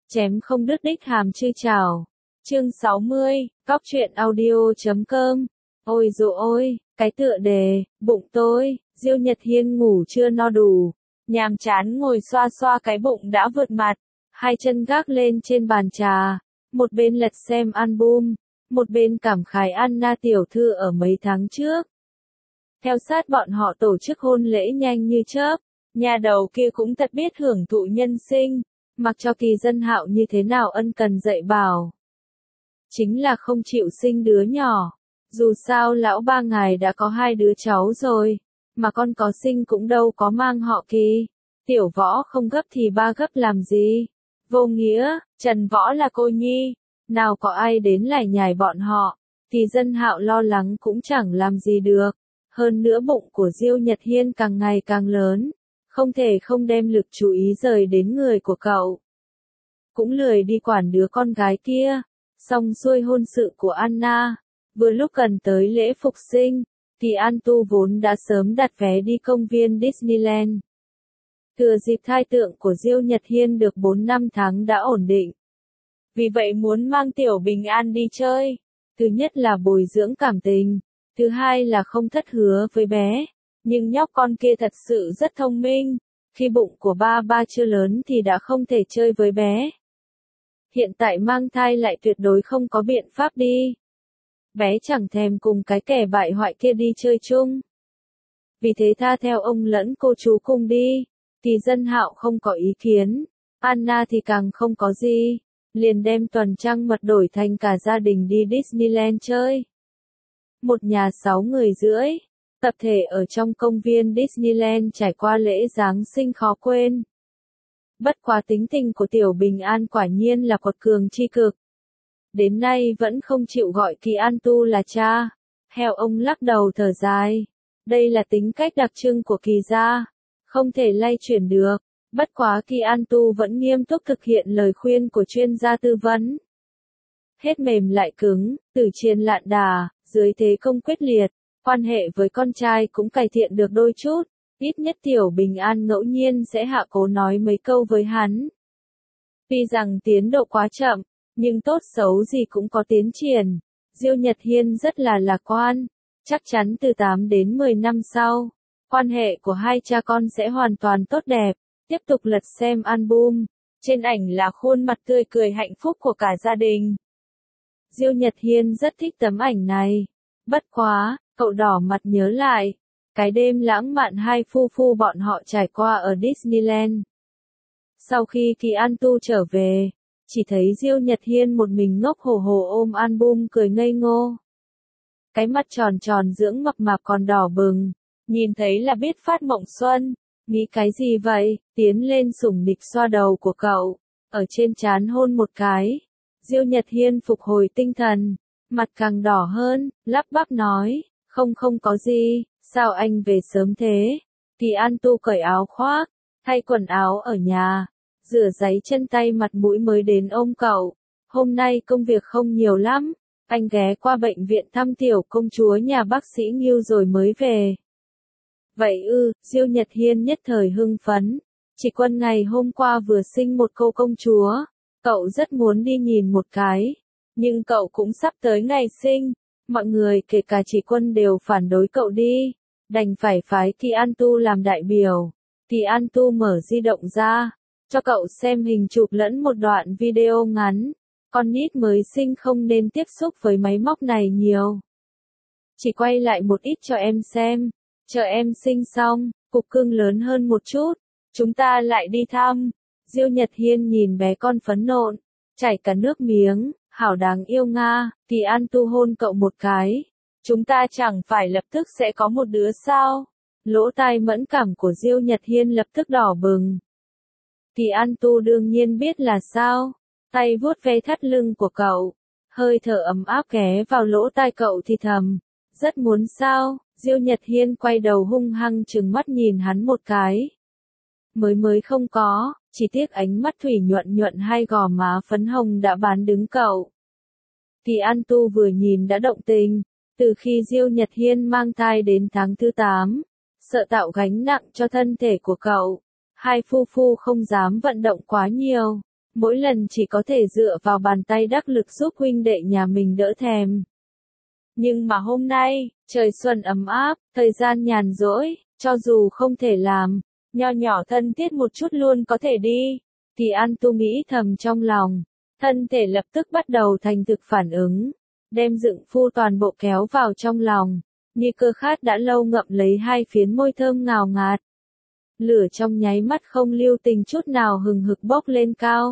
Chém không đứt đích hàm chư chào. Chương 60, Cóc truyện audio.com. Ôi dồi ôi, cái tựa đề, bụng tôi, Diêu Nhật Hiên ngủ chưa no đủ. Nhàm chán ngồi xoa xoa cái bụng đã vượt mặt, hai chân gác lên trên bàn trà, một bên lật xem album, một bên cảm khái Anna tiểu thư ở mấy tháng trước. Theo sát bọn họ tổ chức hôn lễ nhanh như chớp, nhà đầu kia cũng thật biết hưởng thụ nhân sinh, mặc cho Kỳ Dân Hạo như thế nào ân cần dạy bảo. Chính là không chịu sinh đứa nhỏ, dù sao lão ba ngài đã có 2 đứa cháu rồi, mà con có sinh cũng đâu có mang họ Kỳ. Tiểu Võ không gấp thì ba gấp làm gì? Vô nghĩa, Trần Võ là cô nhi, nào có ai đến lải nhải bọn họ. Kỳ Dân Hạo lo lắng cũng chẳng làm gì được. Hơn nữa bụng của Diêu Nhật Hiên càng ngày càng lớn, không thể không đem lực chú ý rời đến người của cậu. Cũng lười đi quản đứa con gái kia. Xong xuôi hôn sự của Anna, vừa lúc gần tới lễ phục sinh, thì An Tu vốn đã sớm đặt vé đi công viên Disneyland. Thừa dịp thai tượng của Diêu Nhật Hiên được 4-5 tháng đã ổn định. Vì vậy muốn mang Tiểu Bình An đi chơi. Thứ nhất là bồi dưỡng cảm tình, thứ hai là không thất hứa với bé. Nhưng nhóc con kia thật sự rất thông minh, khi bụng của ba chưa lớn thì đã không thể chơi với bé. Hiện tại mang thai lại tuyệt đối không có biện pháp đi. Bé chẳng thèm cùng cái kẻ bại hoại kia đi chơi chung. Vì thế tha theo ông lẫn cô chú cùng đi. Kỳ Dân Hạo không có ý kiến. Anna thì càng không có gì. Liền đem tuần trăng mật đổi thành cả gia đình đi Disneyland chơi. Một nhà 6 người rưỡi. Tập thể ở trong công viên Disneyland trải qua lễ Giáng sinh khó quên. Bất quá tính tình của Tiểu Bình An quả nhiên là quật cường chi cực. Đến nay vẫn không chịu gọi Kỳ An Tu là cha. Heo ông lắc đầu thở dài. Đây là tính cách đặc trưng của Kỳ gia, không thể lay chuyển được. Bất quá Kỳ An Tu vẫn nghiêm túc thực hiện lời khuyên của chuyên gia tư vấn. Hết mềm lại cứng, tử chiến lạn đà, dưới thế công quyết liệt, quan hệ với con trai cũng cải thiện được đôi chút. Ít nhất Tiểu Bình An ngẫu nhiên sẽ hạ cố nói mấy câu với hắn. Tuy rằng tiến độ quá chậm, nhưng tốt xấu gì cũng có tiến triển. Diêu Nhật Hiên rất là lạc quan, chắc chắn từ 8 đến 10 năm sau, quan hệ của hai cha con sẽ hoàn toàn tốt đẹp. Tiếp tục lật xem album, trên ảnh là khuôn mặt tươi cười hạnh phúc của cả gia đình. Diêu Nhật Hiên rất thích tấm ảnh này. Bất quá, cậu đỏ mặt nhớ lại cái đêm lãng mạn hai phu phu bọn họ trải qua ở Disneyland. Sau khi Kỳ An Tu trở về, chỉ thấy Diêu Nhật Hiên một mình ngốc hổ hổ ôm album cười ngây ngô. Cái mặt tròn tròn dưỡng mập mạp còn đỏ bừng, nhìn thấy là biết phát mộng xuân. Nghĩ cái gì vậy? Tiến lên sủng nịch xoa đầu của cậu, ở trên trán hôn một cái. Diêu Nhật Hiên phục hồi tinh thần, mặt càng đỏ hơn, lắp bắp nói, không có gì. Sao anh về sớm thế? Kỳ An Tu cởi áo khoác, thay quần áo ở nhà, rửa giấy chân tay mặt mũi mới đến ôm cậu. Hôm nay công việc không nhiều lắm, anh ghé qua bệnh viện thăm tiểu công chúa nhà bác sĩ Ngưu rồi mới về. Vậy Diêu Nhật Hiên nhất thời hưng phấn. Chỉ Quân ngày hôm qua vừa sinh một cô công chúa, cậu rất muốn đi nhìn một cái, nhưng cậu cũng sắp tới ngày sinh. Mọi người kể cả Chỉ Quân đều phản đối cậu đi, đành phải phái Kỳ An Tu làm đại biểu. Kỳ An Tu mở di động ra, cho cậu xem hình chụp lẫn một đoạn video ngắn. Con nít mới sinh không nên tiếp xúc với máy móc này nhiều. Chỉ quay lại một ít cho em xem, chờ em sinh xong, cục cưng lớn hơn một chút, chúng ta lại đi thăm. Diêu Nhật Hiên nhìn bé con phấn nộn, chảy cả nước miếng. Hảo đáng yêu Nga. Kỳ An Tu hôn cậu một cái. Chúng ta chẳng phải lập tức sẽ có một đứa sao? Lỗ tai mẫn cảm của Diêu Nhật Hiên lập tức đỏ bừng. Kỳ An Tu đương nhiên biết là sao. Tay vuốt ve thắt lưng của cậu, hơi thở ấm áp ghé vào lỗ tai cậu thì thầm. Rất muốn sao? Diêu Nhật Hiên quay đầu hung hăng trừng mắt nhìn hắn một cái. Mới không có. Chỉ tiếc ánh mắt thủy nhuận hai gò má phấn hồng đã bán đứng cậu. Kỳ An Tu vừa nhìn đã động tình. Từ khi Diêu Nhật Hiên mang thai đến tháng thứ 8, sợ tạo gánh nặng cho thân thể của cậu, hai phu phu không dám vận động quá nhiều. mỗi lần chỉ có thể dựa vào bàn tay đắc lực giúp huynh đệ nhà mình đỡ thèm. Nhưng mà hôm nay, trời xuân ấm áp, thời gian nhàn rỗi, cho dù không thể làm, nho nhỏ thân thiết một chút luôn có thể đi, thì An Tu nghĩ thầm trong lòng, thân thể lập tức bắt đầu thành thực phản ứng, đem Dượng Phu toàn bộ kéo vào trong lòng, như cơ khát đã lâu ngậm lấy hai phiến môi thơm ngào ngạt. Lửa trong nháy mắt không lưu tình chút nào hừng hực bốc lên cao.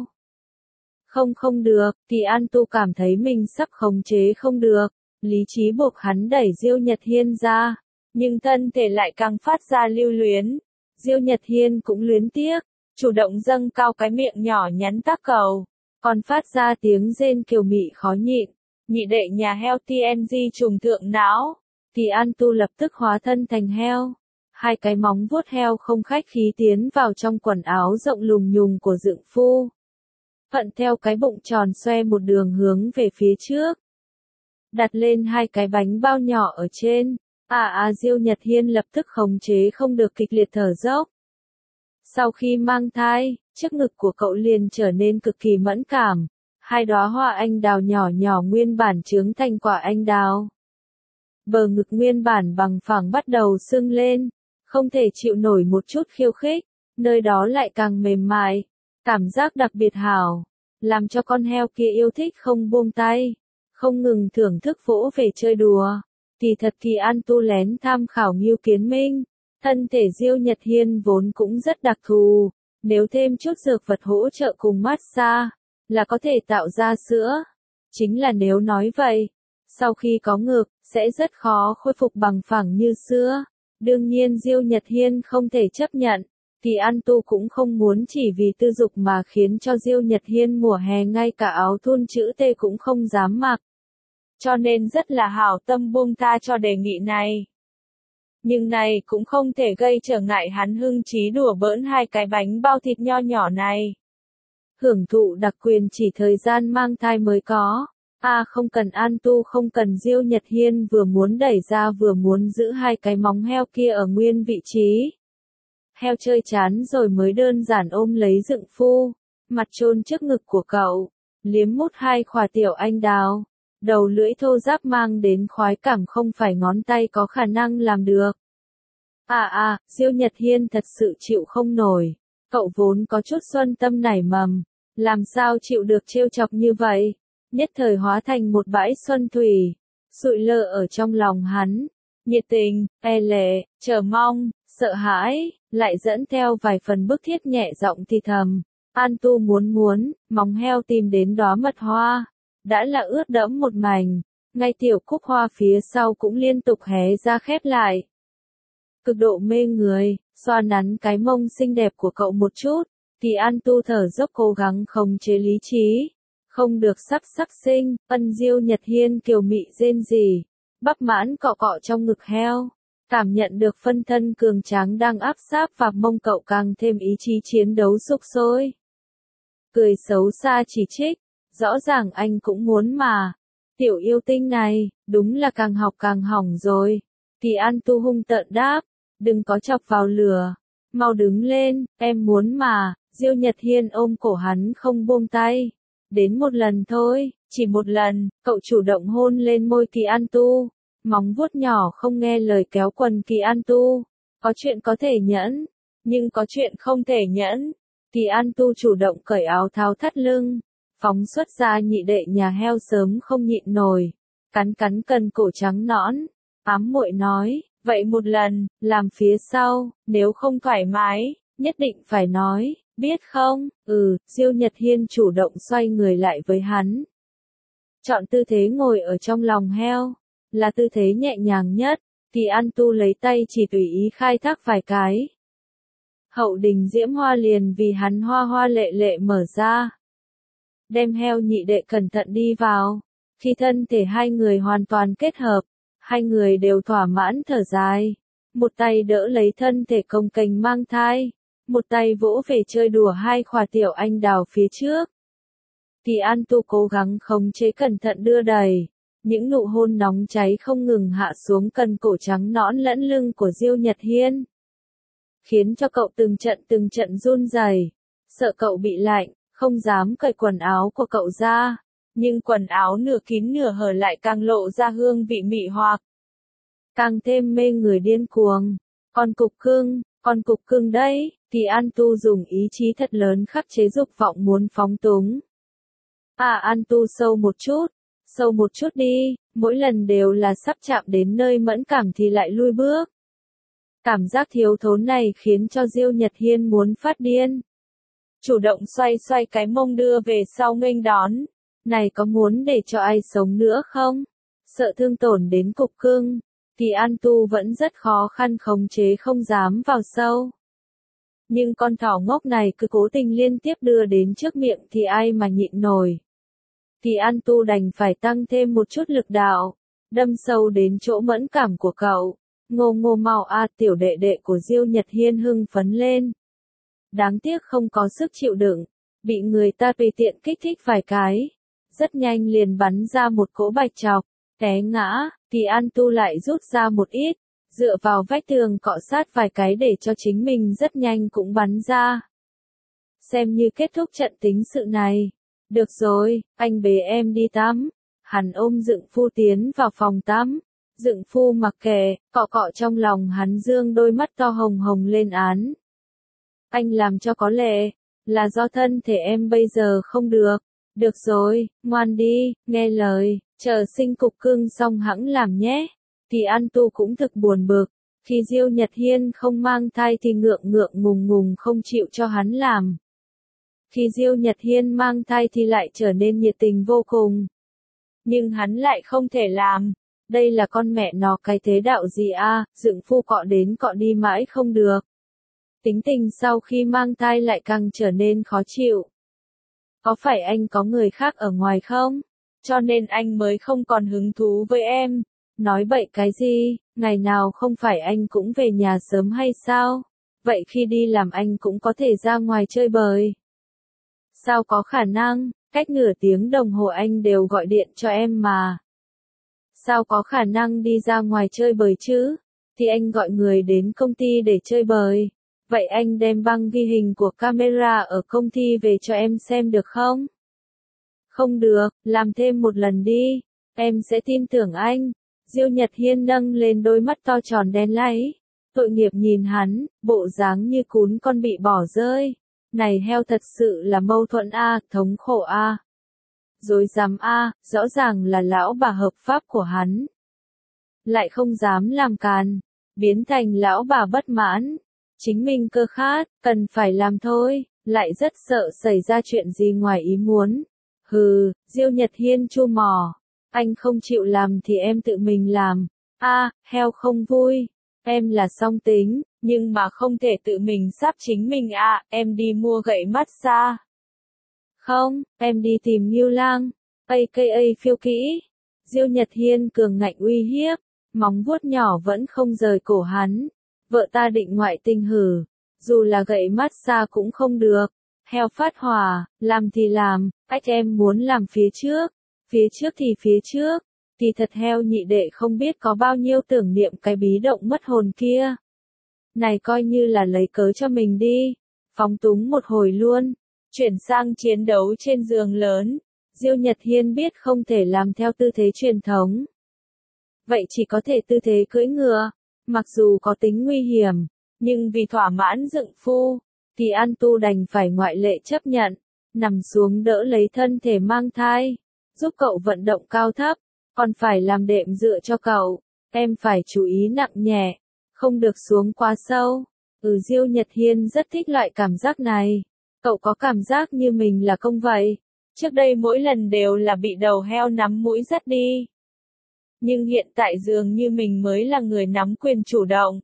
Không được, thì An Tu cảm thấy mình sắp khống chế không được, lý trí buộc hắn đẩy Diêu Nhật Hiên ra, nhưng thân thể lại càng phát ra lưu luyến. Diêu Nhật Hiên cũng luyến tiếc, chủ động dâng cao cái miệng nhỏ nhắn tác cầu, còn phát ra tiếng rên kiều mị khó nhịn. Nhị đệ nhà heo TNG trùng thượng não, thì An Tu lập tức hóa thân thành heo. Hai cái móng vuốt heo không khách khí tiến vào trong quần áo rộng lùng nhùng của Dượng Phu. Thuận theo cái bụng tròn xoe một đường hướng về phía trước. Đặt lên hai cái bánh bao nhỏ ở trên. Diêu Nhật Hiên lập tức khống chế không được kịch liệt thở dốc. Sau khi mang thai, trước ngực của cậu liền trở nên cực kỳ mẫn cảm. Hai đóa hoa anh đào nhỏ nhỏ nguyên bản chướng thành quả anh đào. Bờ ngực nguyên bản bằng phẳng bắt đầu sưng lên, không thể chịu nổi một chút khiêu khích, nơi đó lại càng mềm mại, cảm giác đặc biệt hảo, làm cho con heo kia yêu thích không buông tay, không ngừng thưởng thức vỗ về chơi đùa. Kỳ thật thì An Tu lén tham khảo Ngưu Kiến Minh, thân thể Diêu Nhật Hiên vốn cũng rất đặc thù, nếu thêm chút dược vật hỗ trợ cùng massage, là có thể tạo ra sữa. Chính là nếu nói vậy, sau khi có ngực, sẽ rất khó khôi phục bằng phẳng như xưa. Đương nhiên Diêu Nhật Hiên không thể chấp nhận, thì An Tu cũng không muốn chỉ vì tư dục mà khiến cho Diêu Nhật Hiên mùa hè ngay cả áo thun chữ T cũng không dám mặc. Cho nên rất là hảo tâm buông tha cho đề nghị này. Nhưng này cũng không thể gây trở ngại hắn hưng trí đùa bỡn hai cái bánh bao thịt nho nhỏ này. Hưởng thụ đặc quyền chỉ thời gian mang thai mới có. Không cần An Tu không cần Diêu Nhật Hiên vừa muốn đẩy ra vừa muốn giữ hai cái móng heo kia ở nguyên vị trí. Heo chơi chán rồi mới đơn giản ôm lấy Dượng Phu, mặt chôn trước ngực của cậu, liếm mút hai khỏa tiểu anh đào. Đầu lưỡi thô ráp mang đến khoái cảm không phải ngón tay có khả năng làm được. Diêu Nhật Hiên thật sự chịu không nổi. Cậu vốn có chút xuân tâm nảy mầm, làm sao chịu được trêu chọc như vậy, nhất thời hóa thành một bãi xuân thủy, sụi lơ ở trong lòng hắn, nhiệt tình, e lệ, chờ mong, sợ hãi, lại dẫn theo vài phần bức thiết nhẹ giọng thì thầm. An Tu muốn, móng heo tìm đến đóa mật hoa, đã là ướt đẫm một mảnh, ngay tiểu cúc hoa phía sau cũng liên tục hé ra khép lại. Cực độ mê người, xoa nắn cái mông xinh đẹp của cậu một chút, thì An Tu thở dốc cố gắng khống chế lý trí. Không được sắp sinh, Diêu Nhật Hiên kiều mị rên rỉ, bắp mãn cọ cọ trong ngực heo, cảm nhận được phân thân cường tráng đang áp sát vào mông cậu càng thêm ý chí chiến đấu sục sôi. Cười xấu xa chỉ trích, rõ ràng anh cũng muốn mà, tiểu yêu tinh này, đúng là càng học càng hỏng rồi. Thì An Tu hung tợn đáp, đừng có chọc vào lửa, mau đứng lên, em muốn mà. Diêu Nhật Hiên ôm cổ hắn không buông tay. Đến một lần thôi, chỉ một lần, cậu chủ động hôn lên môi Kỳ An Tu, móng vuốt nhỏ không nghe lời kéo quần Kỳ An Tu. Có chuyện có thể nhẫn, nhưng có chuyện không thể nhẫn. Kỳ An Tu chủ động cởi áo tháo thắt lưng, phóng xuất ra nhị đệ nhà heo sớm không nhịn nổi, cắn cần cổ trắng nõn, ám muội nói, vậy một lần, làm phía sau, nếu không thoải mái, nhất định phải nói. Biết không? Diêu Nhật Hiên chủ động xoay người lại với hắn. Chọn tư thế ngồi ở trong lòng heo, là tư thế nhẹ nhàng nhất, thì An Tu lấy tay chỉ tùy ý khai thác vài cái. Hậu đình diễm hoa liền vì hắn hoa hoa lệ lệ mở ra. Đem heo nhị đệ cẩn thận đi vào. Khi thân thể hai người hoàn toàn kết hợp, hai người đều thỏa mãn thở dài. Một tay đỡ lấy thân thể cồng kềnh mang thai. Một tay vỗ về chơi đùa hai khỏa tiểu anh đào phía trước. Thì An Tu cố gắng khống chế cẩn thận đưa đẩy. Những nụ hôn nóng cháy không ngừng hạ xuống cần cổ trắng nõn lẫn lưng của Diêu Nhật Hiên. Khiến cho cậu từng trận run rẩy, sợ cậu bị lạnh, không dám cởi quần áo của cậu ra, nhưng quần áo nửa kín nửa hở lại càng lộ ra hương vị mị hoặc, càng thêm mê người điên cuồng. Con cục cưng đấy, thì An Tu dùng ý chí thật lớn khắc chế dục vọng muốn phóng túng. An Tu sâu một chút đi, mỗi lần đều là sắp chạm đến nơi mẫn cảm thì lại lui bước. Cảm giác thiếu thốn này khiến cho Diêu Nhật Hiên muốn phát điên. Chủ động xoay xoay cái mông đưa về sau nghênh đón. Này có muốn để cho ai sống nữa không? Sợ thương tổn đến cục cưng, thì An Tu vẫn rất khó khăn khống chế không dám vào sâu. Nhưng con thỏ ngốc này cứ cố tình liên tiếp đưa đến trước miệng thì ai mà nhịn nổi. Thì An Tu đành phải tăng thêm một chút lực đạo, đâm sâu đến chỗ mẫn cảm của cậu. Ngô mau tiểu đệ đệ của Diêu Nhật Hiên hưng phấn lên. Đáng tiếc không có sức chịu đựng, bị người ta tùy tiện kích thích vài cái. Rất nhanh liền bắn ra một cỗ bạch trọc, té ngã, thì An Tu lại rút ra một ít, dựa vào vách tường cọ sát vài cái để cho chính mình rất nhanh cũng bắn ra. Xem như kết thúc trận tính sự này. Được rồi, anh bế em đi tắm. Hắn ôm Dượng Phu tiến vào phòng tắm. Dượng Phu mặc kệ, cọ cọ trong lòng hắn dương đôi mắt to hồng hồng lên án. Anh làm cho có lệ, là do thân thể em bây giờ không được. Được rồi, ngoan đi, nghe lời, chờ sinh cục cưng xong hẵng làm nhé. Thì An Tu cũng thực buồn bực, khi Diêu Nhật Hiên không mang thai thì ngượng ngùng không chịu cho hắn làm. Khi Diêu Nhật Hiên mang thai thì lại trở nên nhiệt tình vô cùng. Nhưng hắn lại không thể làm. Đây là con mẹ nó cái thế đạo gì a? Dượng Phu cọ đến cọ đi mãi không được. Tính tình sau khi mang thai lại càng trở nên khó chịu. Có phải anh có người khác ở ngoài không? Cho nên anh mới không còn hứng thú với em. Nói bậy cái gì, ngày nào không phải anh cũng về nhà sớm hay sao? Vậy khi đi làm anh cũng có thể ra ngoài chơi bời. Sao có khả năng, cách nửa tiếng đồng hồ anh đều gọi điện cho em mà. Sao có khả năng đi ra ngoài chơi bời chứ? Thì anh gọi người đến công ty để chơi bời. Vậy anh đem băng ghi hình của camera ở công ty về cho em xem được không? Không được, làm thêm một lần đi. Em sẽ tin tưởng anh. Diêu Nhật Hiên nâng lên đôi mắt to tròn đen láy. Tội nghiệp nhìn hắn, bộ dáng như cún con bị bỏ rơi. Này heo thật sự là mâu thuẫn a, thống khổ a. Dối dám a, rõ ràng là lão bà hợp pháp của hắn. Lại không dám làm càn, biến thành lão bà bất mãn. Chính mình cơ khát, cần phải làm thôi, lại rất sợ xảy ra chuyện gì ngoài ý muốn. Hừ, Diêu Nhật Hiên chu mỏ. Anh không chịu làm thì em tự mình làm. Heo không vui. Em là song tính, nhưng mà không thể tự mình sắp chính mình em đi mua gậy massage. Không, em đi tìm Ngưu Lang, aka phiêu kỹ. Diêu Nhật Hiên cường ngạnh uy hiếp, móng vuốt nhỏ vẫn không rời cổ hắn. Vợ ta định ngoại tình hử, dù là gậy massage cũng không được. Heo phát hỏa, làm thì làm, em muốn làm phía trước thì phía trước. Thì thật heo nhị đệ không biết có bao nhiêu tưởng niệm cái bí động mất hồn kia. Này coi như là lấy cớ cho mình đi. Phóng túng một hồi luôn. Chuyển sang chiến đấu trên giường lớn. Diêu Nhật Hiên biết không thể làm theo tư thế truyền thống. Vậy chỉ có thể tư thế cưỡi ngựa. Mặc dù có tính nguy hiểm, nhưng vì thỏa mãn Dượng Phu, thì An Tu đành phải ngoại lệ chấp nhận. Nằm xuống đỡ lấy thân thể mang thai. Giúp cậu vận động cao thấp. Còn phải làm đệm dựa cho cậu. Em phải chú ý nặng nhẹ. Không được xuống quá sâu. Diêu Nhật Hiên rất thích loại cảm giác này. Cậu có cảm giác như mình là công vậy. Trước đây mỗi lần đều là bị đầu heo nắm mũi dắt đi. Nhưng hiện tại dường như mình mới là người nắm quyền chủ động.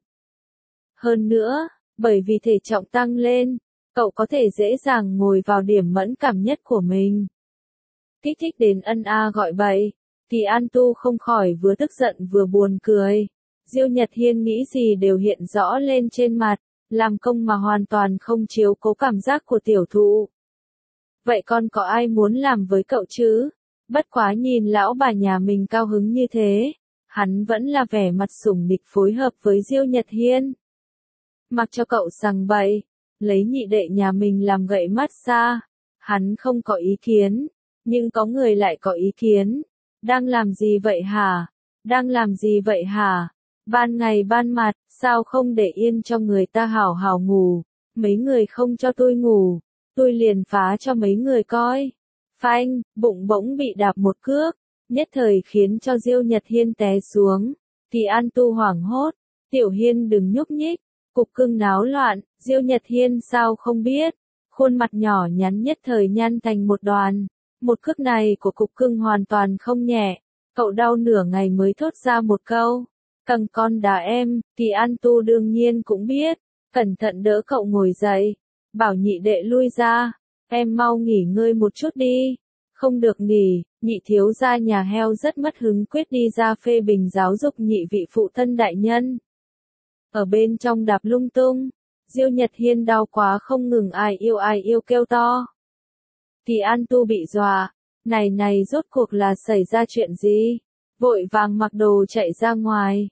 Hơn nữa, bởi vì thể trọng tăng lên, cậu có thể dễ dàng ngồi vào điểm mẫn cảm nhất của mình. Kích thích đến ân gọi bậy. Thì An Tu không khỏi vừa tức giận vừa buồn cười. Diêu Nhật Hiên nghĩ gì đều hiện rõ lên trên mặt, làm công mà hoàn toàn không chiếu cố cảm giác của tiểu thụ. Vậy con có ai muốn làm với cậu chứ? Bất quá nhìn lão bà nhà mình cao hứng như thế, hắn vẫn là vẻ mặt sủng nịch phối hợp với Diêu Nhật Hiên. Mặc cho cậu sằng bậy, lấy nhị đệ nhà mình làm gậy massage, Hắn không có ý kiến, nhưng có người lại có ý kiến. Đang làm gì vậy hả? Đang làm gì vậy hả? Ban ngày ban mặt, sao không để yên cho người ta hảo hảo ngủ? Mấy người không cho tôi ngủ, tôi liền phá cho mấy người coi. Phanh, bụng bỗng bị đạp một cước, nhất thời khiến cho Diêu Nhật Hiên té xuống. Thì An Tu hoảng hốt, Tiểu Hiên đừng nhúc nhích, cục cưng náo loạn, Diêu Nhật Hiên sao không biết. Khuôn mặt nhỏ nhắn nhất thời nhăn thành một đoàn. Một cước này của cục cưng hoàn toàn không nhẹ. Cậu đau nửa ngày mới thốt ra một câu. Cẳng con đá em, thì An Tu đương nhiên cũng biết. Cẩn thận đỡ cậu ngồi dậy. Bảo nhị đệ lui ra. Em mau nghỉ ngơi một chút đi. Không được nghỉ, nhị thiếu gia nhà heo rất mất hứng quyết đi ra phê bình giáo dục nhị vị phụ thân đại nhân. Ở bên trong đạp lung tung. Diêu Nhật Hiên đau quá không ngừng ai yêu kêu to. Thì An Tu bị dọa, này rốt cuộc là xảy ra chuyện gì? Vội vàng mặc đồ chạy ra ngoài.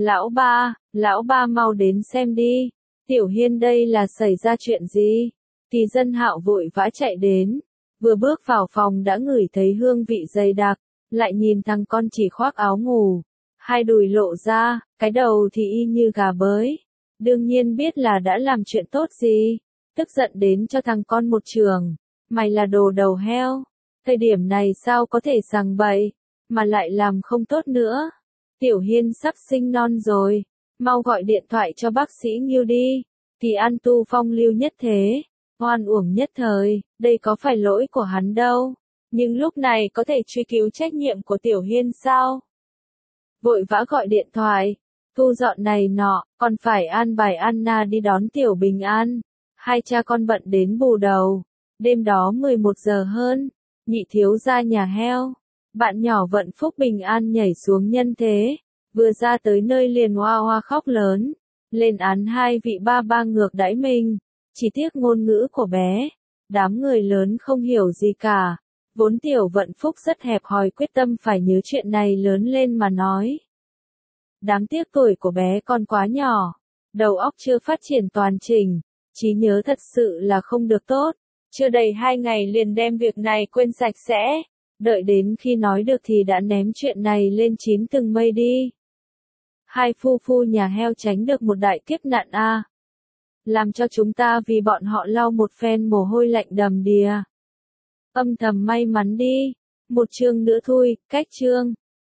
Lão ba mau đến xem đi. Tiểu Hiên đây là xảy ra chuyện gì? Thì Dân Hạo vội vã chạy đến. Vừa bước vào phòng đã ngửi thấy hương vị dày đặc, lại nhìn thằng con chỉ khoác áo ngủ. Hai đùi lộ ra, cái đầu thì y như gà bới. Đương nhiên biết là đã làm chuyện tốt gì. Tức giận đến cho thằng con một trường. Mày là đồ đầu heo. Thời điểm này sao có thể sằng bậy, mà lại làm không tốt nữa. Tiểu Hiên sắp sinh non rồi. Mau gọi điện thoại cho bác sĩ Nghiêu đi. Thì An Tu phong lưu nhất thế. Oan uổng nhất thời, đây có phải lỗi của hắn đâu. Nhưng lúc này có thể truy cứu trách nhiệm của Tiểu Hiên sao? Vội vã gọi điện thoại. Thu dọn này nọ, còn phải an bài Anna đi đón Tiểu Bình An. Hai cha con bận đến bù đầu. Đêm đó 11 giờ hơn, nhị thiếu gia nhà heo. Bạn nhỏ Vận Phúc Bình An nhảy xuống nhân thế. Vừa ra tới nơi liền hoa hoa khóc lớn. Lên án hai vị ba ngược đãi mình. Chỉ tiếc ngôn ngữ của bé. Đám người lớn không hiểu gì cả. Vốn Tiểu Vận Phúc rất hẹp hòi quyết tâm phải nhớ chuyện này lớn lên mà nói. Đáng tiếc tuổi của bé còn quá nhỏ. Đầu óc chưa phát triển toàn trình. Trí nhớ thật sự là không được tốt. Chưa đầy 2 ngày liền đem việc này quên sạch sẽ. Đợi đến khi nói được thì đã ném chuyện này lên 9 tầng mây đi. Hai phu phu nhà heo tránh được một đại kiếp nạn a. Làm cho chúng ta vì bọn họ lau một phen mồ hôi lạnh đầm đìa. Âm thầm may mắn đi. Một chương nữa thôi, cách chương.